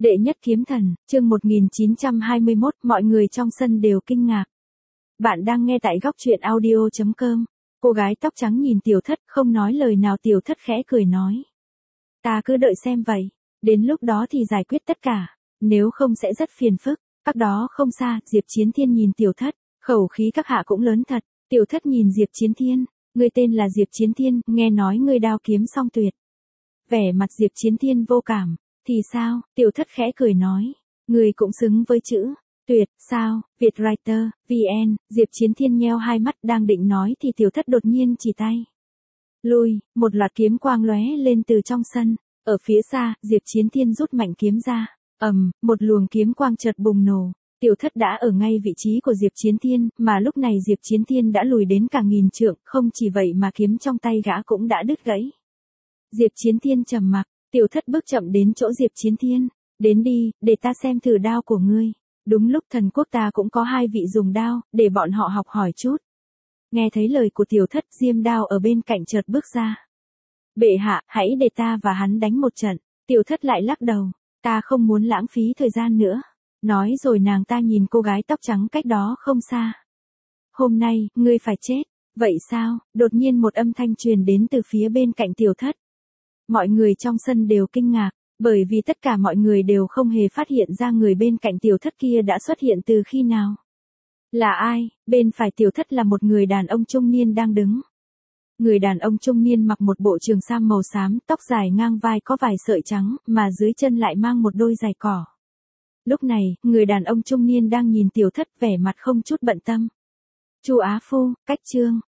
Đệ nhất kiếm thần, chương 1921, mọi người trong sân đều kinh ngạc. Bạn đang nghe tại góc truyện audio.com. Cô gái tóc trắng nhìn Tiểu Thất không nói lời nào. Tiểu Thất khẽ cười nói. Ta cứ đợi xem vậy, đến lúc đó thì giải quyết tất cả, nếu không sẽ rất phiền phức. Các đó không xa, Diệp Chiến Thiên nhìn Tiểu Thất, khẩu khí các hạ cũng lớn thật. Tiểu Thất nhìn Diệp Chiến Thiên, ngươi tên là Diệp Chiến Thiên, nghe nói ngươi đao kiếm song tuyệt. Vẻ mặt Diệp Chiến Thiên vô cảm. Thì sao? Tiểu Thất khẽ cười nói. Người cũng xứng với chữ tuyệt, sao? Vietwriter, VN, Diệp Chiến Thiên nheo hai mắt đang định nói thì Tiểu Thất đột nhiên chỉ tay. Lui, một loạt kiếm quang lóe lên từ trong sân. Ở phía xa, Diệp Chiến Thiên rút mạnh kiếm ra. Một luồng kiếm quang chợt bùng nổ. Tiểu Thất đã ở ngay vị trí của Diệp Chiến Thiên, mà lúc này Diệp Chiến Thiên đã lùi đến cả nghìn trượng, không chỉ vậy mà kiếm trong tay gã cũng đã đứt gãy. Diệp Chiến Thiên trầm mặc. Tiểu Thất bước chậm đến chỗ Diệp Chiến Thiên. Đến đi, để ta xem thử đao của ngươi. Đúng lúc thần quốc ta cũng có hai vị dùng đao, để bọn họ học hỏi chút. Nghe thấy lời của Tiểu Thất, Diêm Đao ở bên cạnh chợt bước ra. Bệ hạ, hãy để ta và hắn đánh một trận. Tiểu Thất lại lắc đầu. Ta không muốn lãng phí thời gian nữa. Nói rồi nàng ta nhìn cô gái tóc trắng cách đó không xa. Hôm nay, ngươi phải chết. Vậy sao? Đột nhiên một âm thanh truyền đến từ phía bên cạnh Tiểu Thất. Mọi người trong sân đều kinh ngạc, bởi vì tất cả mọi người đều không hề phát hiện ra người bên cạnh Tiểu Thất kia đã xuất hiện từ khi nào. Là ai? Bên phải Tiểu Thất là một người đàn ông trung niên đang đứng. Người đàn ông trung niên mặc một bộ trường sam màu xám, tóc dài ngang vai có vài sợi trắng, mà dưới chân lại mang một đôi giày cỏ. Lúc này, người đàn ông trung niên đang nhìn Tiểu Thất vẻ mặt không chút bận tâm. Chu Á Phu, cách chương.